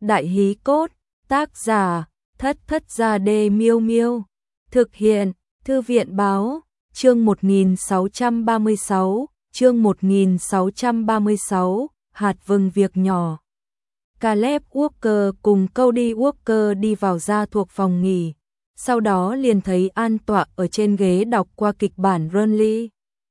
Đại hí cốt, tác giả, Thất Thất Gia Đê Miêu Miêu. Thực hiện, Thư viện báo, chương 1636, chương 1636, hạt vừng việc nhỏ. Caleb Walker cùng Cody Walker đi vào gia thuộc phòng nghỉ, sau đó liền thấy an tọa ở trên ghế đọc qua kịch bản Burnley.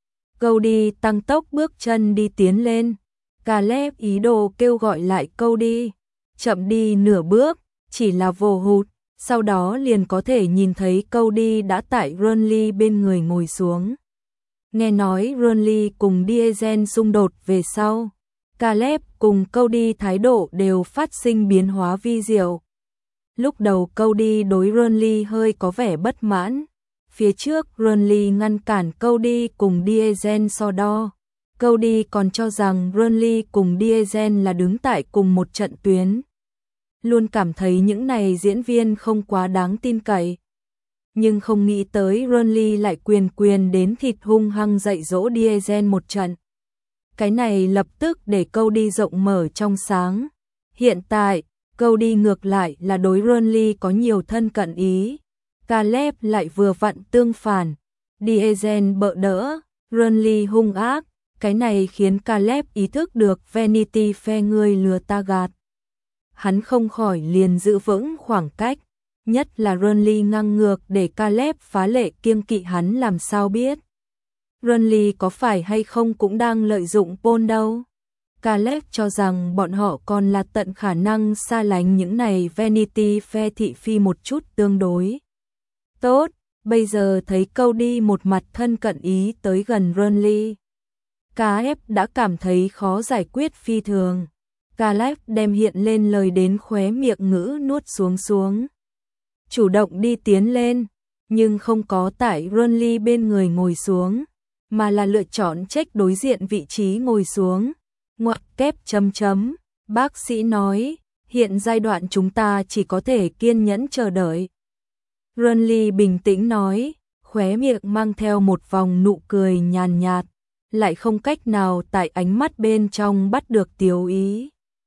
Cody tăng tốc bước chân đi tiến lên. Caleb ý đồ kêu gọi lại Cody, chậm đi nửa bước, chỉ là vô hụt, sau đó liền có thể nhìn thấy Cody đã tại Burnley bên người ngồi xuống. Nghe nói Burnley cùng Diesel xung đột về sau, Caleb cùng Cody thái độ đều phát sinh biến hóa vi diệu. Lúc đầu Cody đối Burnley hơi có vẻ bất mãn. Phía trước Burnley ngăn cản Cody cùng Diesel so đo. Cody còn cho rằng Burnley cùng Diesel là đứng tại cùng một trận tuyến. Luôn cảm thấy những này diễn viên không quá đáng tin cậy. Nhưng không nghĩ tới Burnley lại quyền đến thịt hung hăng dạy dỗ Diesel một trận. Cái này lập tức để Cody rộng mở trong sáng. Hiện tại, Cody ngược lại là đối Burnley có nhiều thân cận ý. Caleb lại vừa vặn tương phản. Diesel bợ đỡ, Burnley hung ác. Cái này khiến Caleb ý thức được Vanity Fair người lừa ta gạt. Hắn không khỏi liền giữ vững khoảng cách. Nhất là Burnley ngang ngược để Caleb phá lệ kiêng kỵ hắn làm sao biết. Burnley có phải hay không cũng đang lợi dụng Paul đâu. Caleb cho rằng bọn họ còn là tận khả năng xa lánh những này Vanity Fair thị phi một chút tương đối. Tốt, bây giờ thấy Cody một mặt thân cận ý tới gần Burnley. Caleb đã cảm thấy khó giải quyết phi thường. Caleb đem hiện lên lời đến khóe miệng ngữ nuốt xuống. Chủ động đi tiến lên, nhưng không có tại Burnley bên người ngồi xuống, mà là lựa chọn check đối diện vị trí ngồi xuống. Ngoặc kép chấm chấm, bác sĩ nói, hiện giai đoạn chúng ta chỉ có thể kiên nhẫn chờ đợi. Burnley bình tĩnh nói, khóe miệng mang theo một vòng nụ cười nhàn nhạt, lại không cách nào tại ánh mắt bên trong bắt được tiêu ý.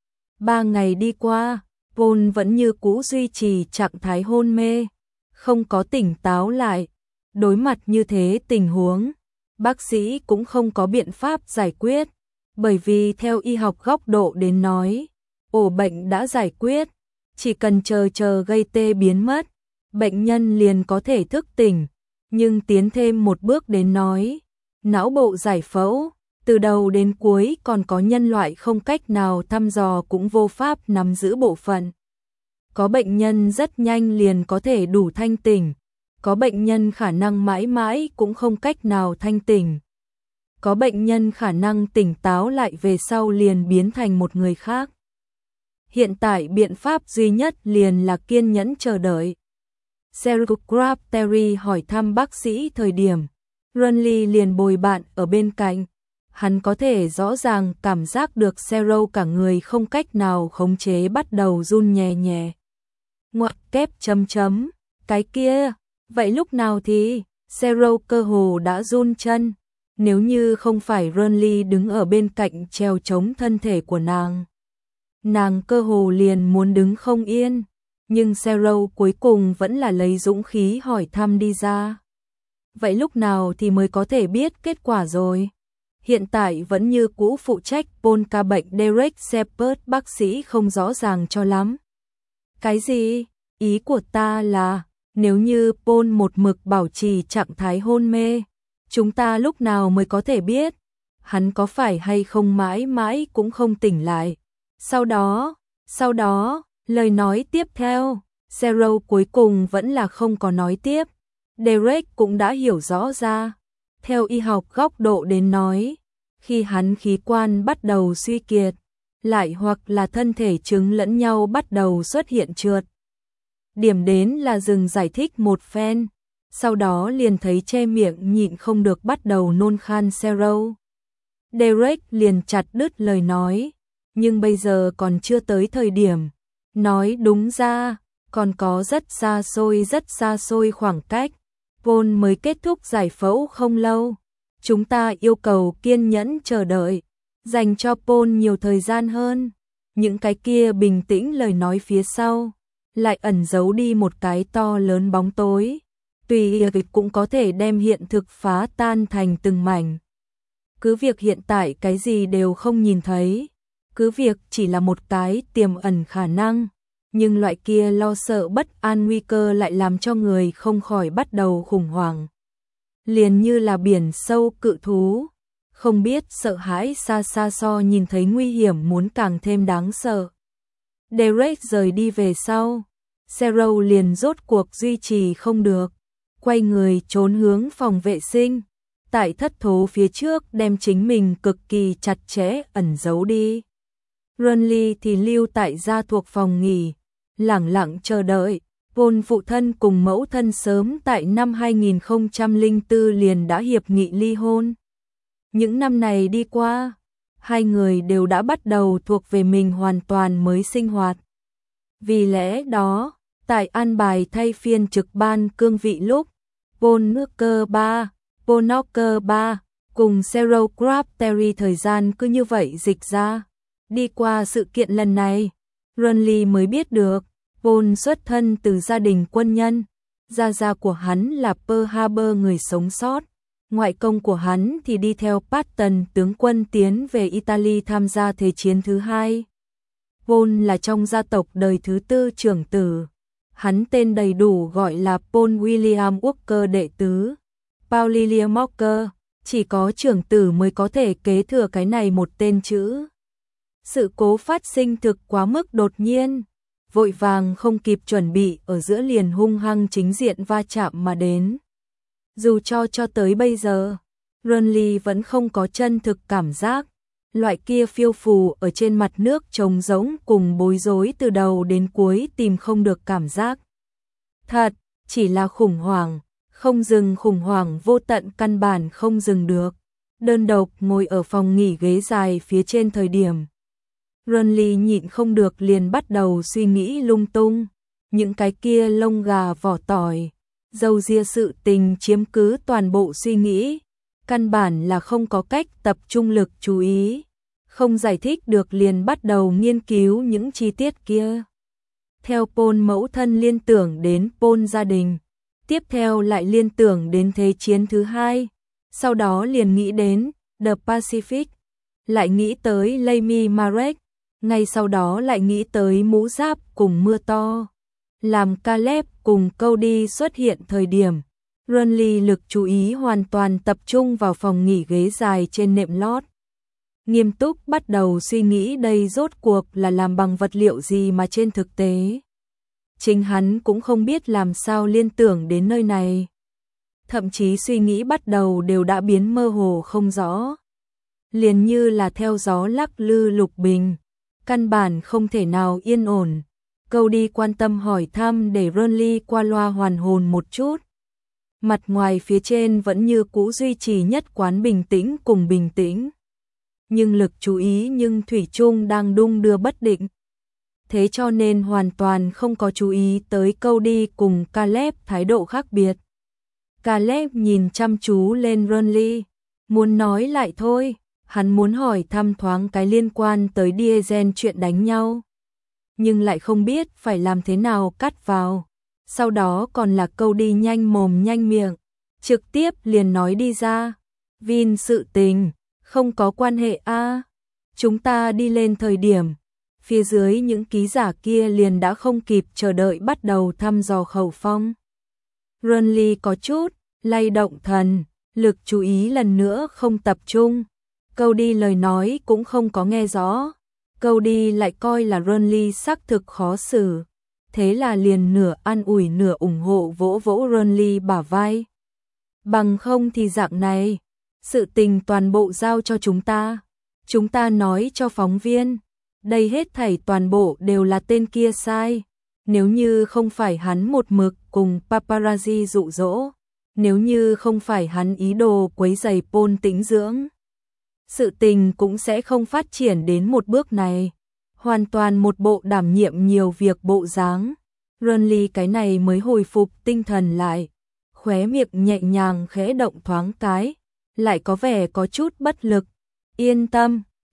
3 ngày đi qua, Paul vẫn như cũ duy trì trạng thái hôn mê, không có tỉnh táo lại. Đối mặt như thế tình huống, bác sĩ cũng không có biện pháp giải quyết, bởi vì theo y học góc độ đến nói, ổ bệnh đã giải quyết, chỉ cần chờ gây tê biến mất, bệnh nhân liền có thể thức tỉnh, nhưng tiến thêm một bước đến nói, não bộ giải phẫu, từ đầu đến cuối còn có nhân loại không cách nào thăm dò cũng vô pháp nắm giữ bộ phận. Có bệnh nhân rất nhanh liền có thể đủ thanh tỉnh, có bệnh nhân khả năng mãi mãi cũng không cách nào thanh tỉnh. Có bệnh nhân khả năng tỉnh táo lại về sau liền biến thành một người khác. Hiện tại biện pháp duy nhất liền là kiên nhẫn chờ đợi. Sergio Terry hỏi thăm bác sĩ thời điểm, Burnley liền bồi bạn ở bên cạnh. Hắn có thể rõ ràng cảm giác được Sergio cả người không cách nào khống chế bắt đầu run nhẹ nhẹ. Ngoặc kép chấm chấm, cái kia, vậy lúc nào thì, Sergio cơ hồ đã run chân. Nếu như không phải Burnley đứng ở bên cạnh treo chống thân thể của nàng cơ hồ liền muốn đứng không yên, nhưng Sergio cuối cùng vẫn là lấy dũng khí hỏi thăm đi ra. Vậy lúc nào thì mới có thể biết kết quả rồi? Hiện tại vẫn như cũ phụ trách Paul ca bệnh Derek Shepard bác sĩ không rõ ràng cho lắm. Cái gì? Ý của ta là, nếu như Paul một mực bảo trì trạng thái hôn mê, chúng ta lúc nào mới có thể biết, hắn có phải hay không mãi mãi cũng không tỉnh lại. Sau đó, lời nói tiếp theo, Sergio cuối cùng vẫn là không có nói tiếp. Derek cũng đã hiểu rõ ra. Theo y học góc độ đến nói, khi hắn khí quan bắt đầu suy kiệt, lại hoặc là thân thể chứng lẫn nhau bắt đầu xuất hiện trượt. Điểm đến là dừng giải thích một phen, sau đó liền thấy che miệng nhịn không được bắt đầu nôn khan Sergio. Derek liền chặt đứt lời nói, nhưng bây giờ còn chưa tới thời điểm. Nói đúng ra, còn có rất xa xôi khoảng cách. Paul mới kết thúc giải phẫu không lâu. Chúng ta yêu cầu kiên nhẫn chờ đợi, dành cho Paul nhiều thời gian hơn. những cái kia bình tĩnh lời nói phía sau, lại ẩn giấu đi một cái to lớn bóng tối. Tùy cũng có thể đem hiện thực phá tan thành từng mảnh. Cứ việc hiện tại cái gì đều không nhìn thấy, cứ việc chỉ là một cái tiềm ẩn khả năng, nhưng loại kia lo sợ bất an nguy cơ lại làm cho người không khỏi bắt đầu khủng hoảng. Liền như là biển sâu cự thú, không biết sợ hãi xa xa so nhìn thấy nguy hiểm muốn càng thêm đáng sợ. Derek rời đi về sau, Zero liền rốt cuộc duy trì không được, quay người trốn hướng phòng vệ sinh, tại thất thố phía trước đem chính mình cực kỳ chặt chẽ ẩn giấu đi. Renly thì lưu tại gia thuộc phòng nghỉ, lẳng lặng chờ đợi. Paul phụ thân cùng mẫu thân sớm tại năm 2004 liền đã hiệp nghị ly hôn. Những năm này đi qua, hai người đều đã bắt đầu thuộc về mình hoàn toàn mới sinh hoạt. Vì lẽ đó, tại an bài thay phiên trực ban cương vị lúc, Paul Knocker 3 cùng Zero Crabtree thời gian cứ như vậy dịch ra. Đi qua sự kiện lần này, Renly mới biết được, Paul xuất thân từ gia đình quân nhân, gia của hắn là Pearl Harbor người sống sót, ngoại công của hắn thì đi theo Patton tướng quân tiến về Italy tham gia Thế chiến thứ hai. Paul là trong gia tộc đời thứ tư trưởng tử, hắn tên đầy đủ gọi là Paul William Walker đệ tứ, Paulilia Walker, chỉ có trưởng tử mới có thể kế thừa cái này một tên chữ. Sự cố phát sinh thực quá mức đột nhiên, vội vàng không kịp chuẩn bị ở giữa liền hung hăng chính diện va chạm mà đến. Dù cho tới bây giờ, Renly vẫn không có chân thực cảm giác, loại kia phiêu phù ở trên mặt nước trống rỗng cùng bối rối từ đầu đến cuối tìm không được cảm giác. Thật, chỉ là khủng hoảng, không dừng khủng hoảng vô tận căn bản không dừng được. Đơn độc ngồi ở phòng nghỉ ghế dài phía trên thời điểm, Renly nhịn không được liền bắt đầu suy nghĩ lung tung, những cái kia lông gà vỏ tỏi, dâu ria sự tình chiếm cứ toàn bộ suy nghĩ, căn bản là không có cách tập trung lực chú ý, không giải thích được liền bắt đầu nghiên cứu những chi tiết kia. Theo Paul mẫu thân liên tưởng đến Paul gia đình, tiếp theo lại liên tưởng đến Thế chiến thứ hai, sau đó liền nghĩ đến The Pacific, lại nghĩ tới Amy Marek, ngay sau đó lại nghĩ tới mũ giáp cùng mưa to. Làm Caleb cùng Cody xuất hiện thời điểm, Renly lực chú ý hoàn toàn tập trung vào phòng nghỉ ghế dài trên nệm lót. Nghiêm túc bắt đầu suy nghĩ đây rốt cuộc là làm bằng vật liệu gì mà trên thực tế. Chính hắn cũng không biết làm sao liên tưởng đến nơi này. Thậm chí suy nghĩ bắt đầu đều đã biến mơ hồ không rõ. Liền như là theo gió lắc lư lục bình, căn bản không thể nào yên ổn. Cody quan tâm hỏi thăm để Renly qua loa hoàn hồn một chút. Mặt ngoài phía trên vẫn như cũ duy trì nhất quán bình tĩnh cùng bình tĩnh. Nhưng lực chú ý nhưng thủy chung đang đung đưa bất định. Thế cho nên hoàn toàn không có chú ý tới Cody cùng Caleb thái độ khác biệt. Caleb nhìn chăm chú lên Renly, muốn nói lại thôi, hắn muốn hỏi thăm thoáng cái liên quan tới Diesel chuyện đánh nhau. Nhưng lại không biết phải làm thế nào cắt vào. Sau đó còn là Cody nhanh mồm nhanh miệng, trực tiếp liền nói đi ra. Vin sự tình, không có quan hệ a. Chúng ta đi lên thời điểm, phía dưới những ký giả kia liền đã không kịp chờ đợi bắt đầu thăm dò khẩu phong. Renly có chút lay động thần, lực chú ý lần nữa không tập trung. Cody lời nói cũng không có nghe rõ. Cody lại coi là Renly xác thực khó xử. Thế là liền nửa an ủi nửa ủng hộ vỗ vỗ Renly bả vai. Bằng không thì dạng này, sự tình toàn bộ giao cho chúng ta. Chúng ta nói cho phóng viên, đây hết thảy toàn bộ đều là tên kia sai. Nếu như không phải hắn một mực cùng paparazzi dụ dỗ, nếu như không phải hắn ý đồ quấy rầy Paul tĩnh dưỡng, sự tình cũng sẽ không phát triển đến một bước này. Hoàn toàn một bộ đảm nhiệm nhiều việc bộ dáng. Renly cái này mới hồi phục tinh thần lại, khóe miệng nhẹ nhàng khẽ động thoáng cái, lại có vẻ có chút bất lực. Yên tâm,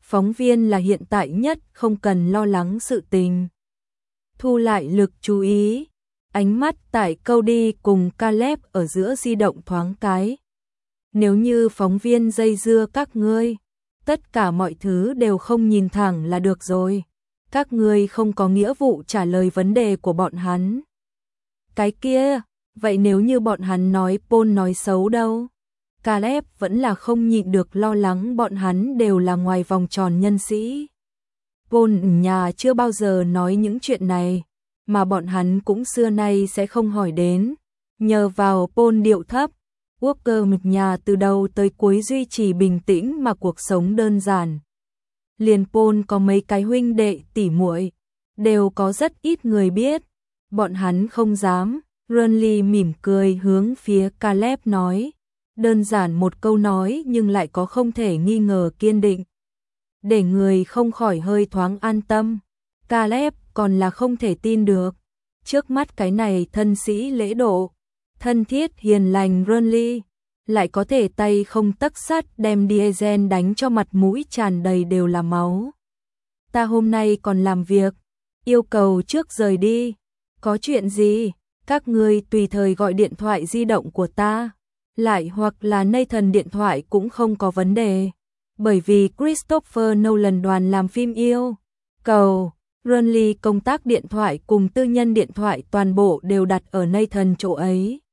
phóng viên là hiện tại nhất, không cần lo lắng sự tình. Thu lại lực chú ý, ánh mắt tại Cody cùng Caleb ở giữa di động thoáng cái. Nếu như phóng viên dây dưa các ngươi, tất cả mọi thứ đều không nhìn thẳng là được rồi. Các ngươi không có nghĩa vụ trả lời vấn đề của bọn hắn. Cái kia, vậy nếu như bọn hắn nói Paul nói xấu đâu? Caleb vẫn là không nhịn được lo lắng, bọn hắn đều là ngoài vòng tròn nhân sĩ. Paul nhà chưa bao giờ nói những chuyện này, mà bọn hắn cũng xưa nay sẽ không hỏi đến. Nhờ vào Paul điệu thấp, Walker nhà từ đầu tới cuối duy trì bình tĩnh mà cuộc sống đơn giản. Liền Paul có mấy cái huynh đệ tỉ muội, đều có rất ít người biết, bọn hắn không dám. Renly mỉm cười hướng phía Caleb nói, đơn giản một câu nói nhưng lại có không thể nghi ngờ kiên định, để người không khỏi hơi thoáng an tâm. Caleb còn là không thể tin được, trước mắt cái này thân sĩ lễ độ, thân thiết hiền lành Renly, lại có thể tay không tấc sắt đem Diesel đánh cho mặt mũi tràn đầy đều là máu. Ta hôm nay còn làm việc, yêu cầu trước rời đi. Có chuyện gì? Các ngươi tùy thời gọi điện thoại di động của ta, lại hoặc là Nathan điện thoại cũng không có vấn đề. Bởi vì Christopher Nolan đoàn làm phim yêu cầu, Renly công tác điện thoại cùng tư nhân điện thoại toàn bộ đều đặt ở Nathan chỗ ấy.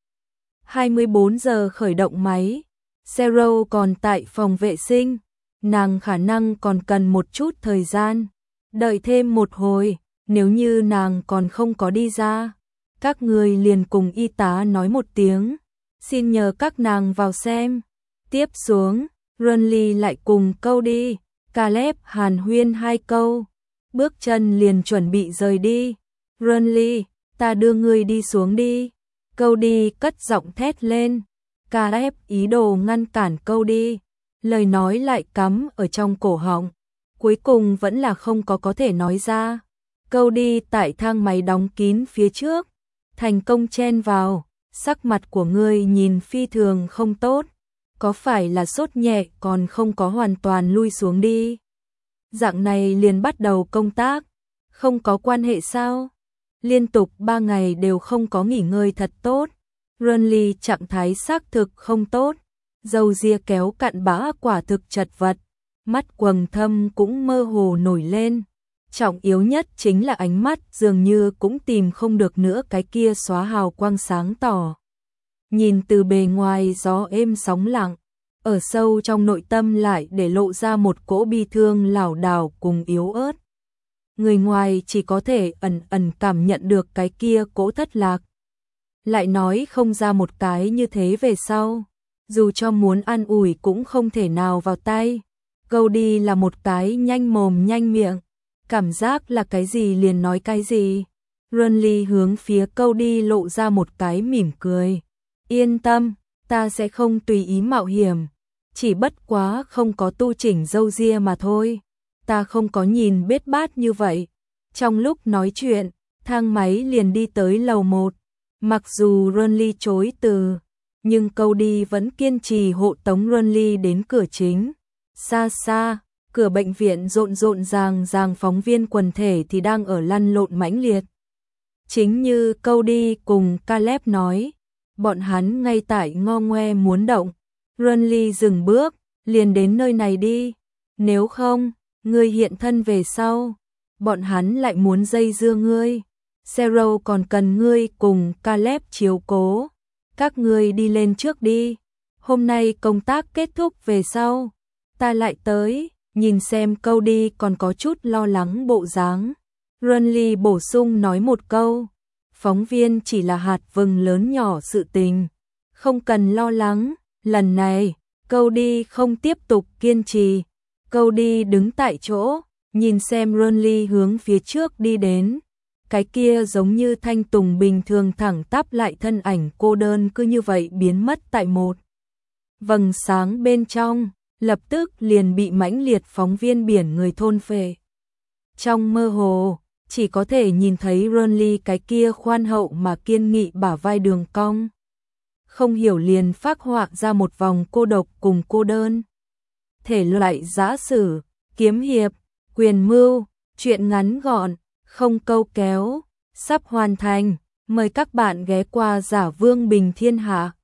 24 giờ khởi động máy, Cheryl còn tại phòng vệ sinh, nàng khả năng còn cần một chút thời gian, đợi thêm một hồi, nếu như nàng còn không có đi ra, các người liền cùng y tá nói một tiếng, xin nhờ các nàng vào xem. Tiếp xuống, Renly lại cùng Cody, Caleb hàn huyên hai câu, bước chân liền chuẩn bị rời đi. Renly, ta đưa ngươi đi xuống đi. Cody cất giọng thét lên. Caleb ý đồ ngăn cản Cody, lời nói lại cắm ở trong cổ họng, cuối cùng vẫn là không có thể nói ra. Cody tại thang máy đóng kín phía trước, thành công chen vào, sắc mặt của ngươi nhìn phi thường không tốt, có phải là sốt nhẹ còn không có hoàn toàn lui xuống đi? Dạng này liền bắt đầu công tác, không có quan hệ sao? Liên tục 3 ngày đều không có nghỉ ngơi thật tốt. Renly trạng thái xác thực không tốt, râu ria kéo cặn bã quả thực chật vật, mắt quầng thâm cũng mơ hồ nổi lên. Trọng yếu nhất chính là ánh mắt dường như cũng tìm không được nữa cái kia xóa hào quang sáng tỏ. Nhìn từ bề ngoài gió êm sóng lặng, ở sâu trong nội tâm lại để lộ ra một cỗ bi thương lảo đảo cùng yếu ớt. Người ngoài chỉ có thể ẩn ẩn cảm nhận được cái kia cỗ thất lạc. Lại nói không ra một cái như thế về sau, dù cho muốn an ủi cũng không thể nào vào tay. Cody là một cái nhanh mồm nhanh miệng, cảm giác là cái gì liền nói cái gì. Renly hướng phía Cody lộ ra một cái mỉm cười. Yên tâm, ta sẽ không tùy ý mạo hiểm, chỉ bất quá không có tu chỉnh râu ria mà thôi. Ta không có nhìn bết bát như vậy. Trong lúc nói chuyện, thang máy liền đi tới lầu 1. Mặc dù Renly chối từ, nhưng Cody vẫn kiên trì hộ tống Renly đến cửa chính. Xa xa, cửa bệnh viện rộn rộn ràng phóng viên quần thể thì đang ở lăn lộn mãnh liệt. Chính như Cody cùng Caleb nói, bọn hắn ngay tại ngo ngoe muốn động. Renly dừng bước, liền đến nơi này đi. Nếu không, ngươi hiện thân về sau, bọn hắn lại muốn dây dưa ngươi. Cheryl còn cần ngươi cùng Caleb chiếu cố. Các ngươi đi lên trước đi. Hôm nay công tác kết thúc về sau, ta lại tới. Nhìn xem Cody còn có chút lo lắng bộ dáng, Renly bổ sung nói một câu. Phóng viên chỉ là hạt vừng lớn nhỏ sự tình, không cần lo lắng. Lần này, Cody không tiếp tục kiên trì. Cody đứng tại chỗ, nhìn xem Renly hướng phía trước đi đến. Cái kia giống như thanh tùng bình thường thẳng tắp lại thân ảnh cô đơn cứ như vậy biến mất tại một vầng sáng bên trong, lập tức liền bị mãnh liệt phóng viên biển người thôn phệ. Trong mơ hồ, chỉ có thể nhìn thấy Renly cái kia khoan hậu mà kiên nghị bả vai đường cong. Không hiểu liền phác họa ra một vòng cô độc cùng cô đơn. Thể loại giã sử, kiếm hiệp, quyền mưu, truyện ngắn gọn, không câu kéo, sắp hoàn thành. Mời các bạn ghé qua Giả Vương Bình Thiên Hạ.